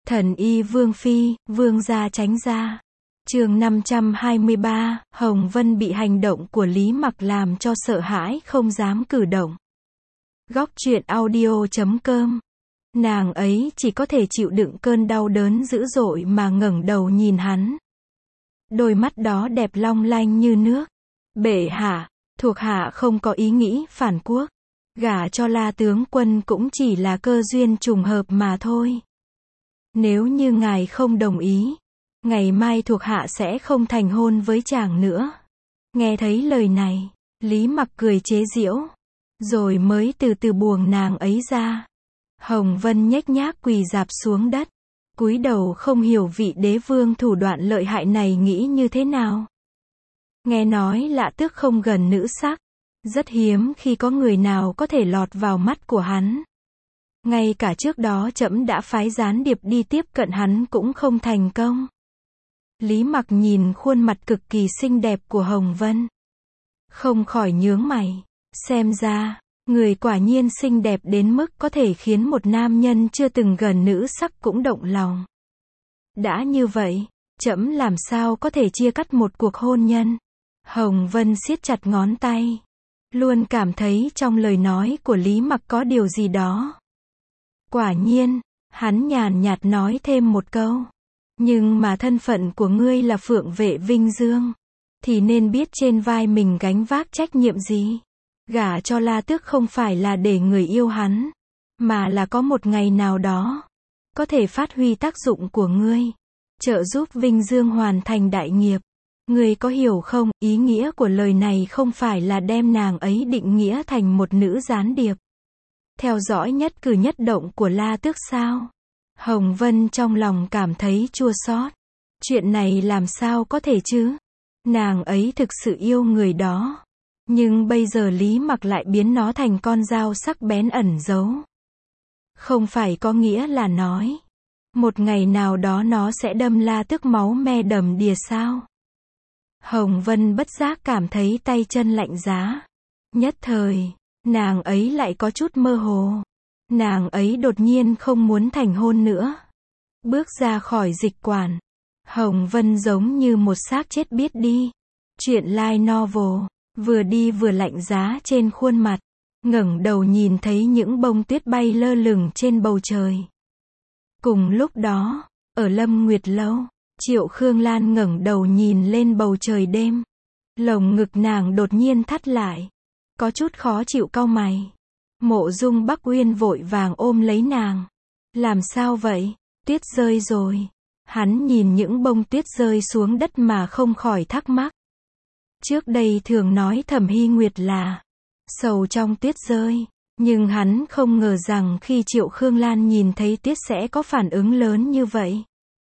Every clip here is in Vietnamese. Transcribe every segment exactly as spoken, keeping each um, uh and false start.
Thần y Vương Phi, Vương gia tránh ra. Chương năm trăm hai mươi ba, Hồng Vân bị hành động của Lý Mặc làm cho sợ hãi không dám cử động. Góc truyện audio chấm com. Nàng ấy chỉ có thể chịu đựng cơn đau đớn dữ dội mà ngẩng đầu nhìn hắn. Đôi mắt đó đẹp long lanh như nước. Bệ hạ, thuộc hạ không có ý nghĩ phản quốc. Gả cho La tướng quân cũng chỉ là cơ duyên trùng hợp mà thôi. Nếu như ngài không đồng ý, ngày mai thuộc hạ sẽ không thành hôn với chàng nữa. Nghe thấy lời này, Lý Mặc cười chế giễu, rồi mới từ từ buông nàng ấy ra. Hồng Vân nhếch nhác quỳ rạp xuống đất, cúi đầu không hiểu vị đế vương thủ đoạn lợi hại này nghĩ như thế nào. Nghe nói Lạ Tước không gần nữ sắc, rất hiếm khi có người nào có thể lọt vào mắt của hắn. Ngay cả trước đó trẫm đã phái gián điệp đi tiếp cận hắn cũng không thành công. Lý Mặc nhìn khuôn mặt cực kỳ xinh đẹp của Hồng Vân, không khỏi nhướng mày. Xem ra, người quả nhiên xinh đẹp đến mức có thể khiến một nam nhân chưa từng gần nữ sắc cũng động lòng. Đã như vậy, trẫm làm sao có thể chia cắt một cuộc hôn nhân? Hồng Vân siết chặt ngón tay, luôn cảm thấy trong lời nói của Lý Mặc có điều gì đó. Quả nhiên, hắn nhàn nhạt nói thêm một câu. Nhưng mà thân phận của ngươi là Phượng Vệ Vinh Dương, thì nên biết trên vai mình gánh vác trách nhiệm gì. Gả cho La Tước không phải là để người yêu hắn, mà là có một ngày nào đó, có thể phát huy tác dụng của ngươi, trợ giúp Vinh Dương hoàn thành đại nghiệp. Ngươi có hiểu không, ý nghĩa của lời này không phải là đem nàng ấy định nghĩa thành một nữ gián điệp, theo dõi nhất cử nhất động của La Tước sao? Hồng Vân trong lòng cảm thấy chua xót. Chuyện này làm sao có thể chứ? Nàng ấy thực sự yêu người đó. Nhưng bây giờ Lý Mặc lại biến nó thành con dao sắc bén ẩn giấu. Không phải có nghĩa là nói, một ngày nào đó nó sẽ đâm La Tước máu me đầm đìa sao? Hồng Vân bất giác cảm thấy tay chân lạnh giá. Nhất thời, nàng ấy lại có chút mơ hồ. Nàng ấy đột nhiên không muốn thành hôn nữa. Bước ra khỏi dịch quản, Hồng Vân giống như một xác chết biết đi. Chuyện light novel, vừa đi vừa lạnh giá trên khuôn mặt, ngẩng đầu nhìn thấy những bông tuyết bay lơ lửng trên bầu trời. Cùng lúc đó, ở Lâm Nguyệt Lâu, Triệu Khương Lan ngẩng đầu nhìn lên bầu trời đêm. Lồng ngực nàng đột nhiên thắt lại, có chút khó chịu cau mày. Mộ Dung Bắc Uyên vội vàng ôm lấy nàng. Làm sao vậy? Tuyết rơi rồi. Hắn nhìn những bông tuyết rơi xuống đất mà không khỏi thắc mắc. Trước đây thường nói Thẩm Hy Nguyệt là sầu trong tuyết rơi, nhưng hắn không ngờ rằng khi Triệu Khương Lan nhìn thấy tuyết sẽ có phản ứng lớn như vậy.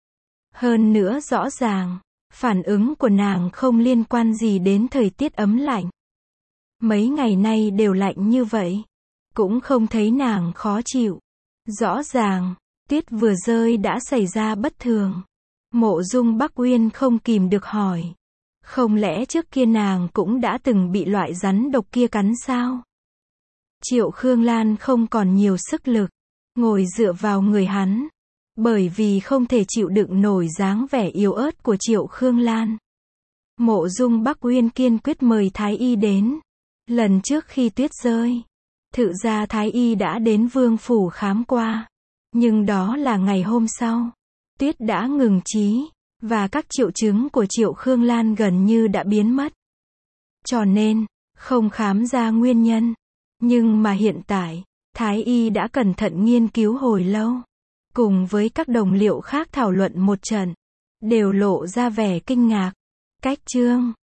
Hơn nữa rõ ràng, phản ứng của nàng không liên quan gì đến thời tiết ấm lạnh. Mấy ngày nay đều lạnh như vậy, cũng không thấy nàng khó chịu. Rõ ràng, tuyết vừa rơi đã xảy ra bất thường. Mộ Dung Bắc Uyên không kìm được hỏi. Không lẽ trước kia nàng cũng đã từng bị loại rắn độc kia cắn sao? Triệu Khương Lan không còn nhiều sức lực, ngồi dựa vào người hắn. Bởi vì không thể chịu đựng nổi dáng vẻ yếu ớt của Triệu Khương Lan, Mộ Dung Bắc Uyên kiên quyết mời Thái Y đến. Lần trước khi tuyết rơi, thực ra Thái Y đã đến Vương phủ khám qua. Nhưng đó là ngày hôm sau, tuyết đã ngừng chí, và các triệu chứng của Triệu Khương Lan gần như đã biến mất. Cho nên, không khám ra nguyên nhân. Nhưng mà hiện tại, Thái Y đã cẩn thận nghiên cứu hồi lâu, cùng với các đồng liệu khác thảo luận một trận, đều lộ ra vẻ kinh ngạc. Cách chương